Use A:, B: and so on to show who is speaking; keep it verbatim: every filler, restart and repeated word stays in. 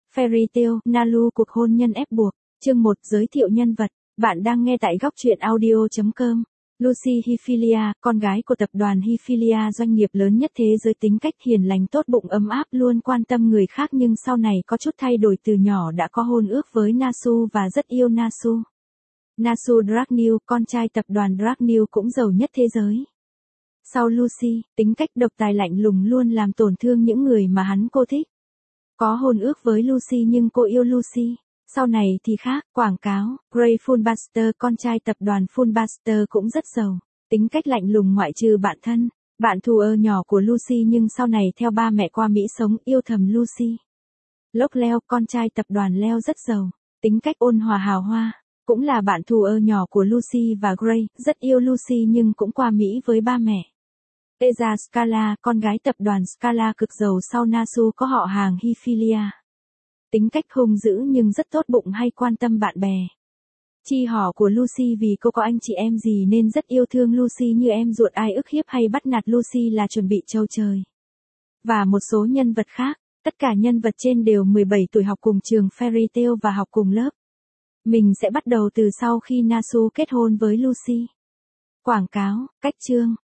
A: Fairy Tail, Nalu cuộc hôn nhân ép buộc. Chương một giới thiệu nhân vật. Bạn đang nghe tại góc truyện audio chấm com. Lucy Heath, con gái của tập đoàn Heath, doanh nghiệp lớn nhất thế giới, tính cách hiền lành, tốt bụng, ấm áp, luôn quan tâm người khác, nhưng sau này có chút thay đổi. Từ nhỏ đã có hôn ước với Nasu và rất yêu Nasu. Nasu Dragneel, con trai tập đoàn Dragneel cũng giàu nhất thế giới. Sau Lucy, tính cách độc tài lạnh lùng, luôn làm tổn thương những người mà hắn cô thích. Có hôn ước với Lucy nhưng cô yêu Lucy. Sau này thì khác. Quảng cáo. Gray Fulbuster, con trai tập đoàn Fulbuster cũng rất giàu. Tính cách lạnh lùng ngoại trừ bạn thân, bạn thù ơ nhỏ của Lucy, nhưng sau này theo ba mẹ qua Mỹ sống, yêu thầm Lucy. Locke Leo, con trai tập đoàn Leo rất giàu. Tính cách ôn hòa hào hoa. Cũng là bạn thù ơ nhỏ của Lucy và Gray, rất yêu Lucy nhưng cũng qua Mỹ với ba mẹ. Eza Scala, con gái tập đoàn Scala cực giàu sau Nasu, có họ hàng Heath. Tính cách hung dữ nhưng rất tốt bụng, hay quan tâm bạn bè. Chi họ của Lucy vì cô có anh chị em gì nên rất yêu thương Lucy như em ruột, ai ức hiếp hay bắt nạt Lucy là chuẩn bị trâu trời. Và một số nhân vật khác, tất cả nhân vật trên đều mười bảy tuổi, học cùng trường Fairy Tail và học cùng lớp. Mình sẽ bắt đầu từ sau khi Nasu kết hôn với Lucy. Quảng cáo. Cách chương.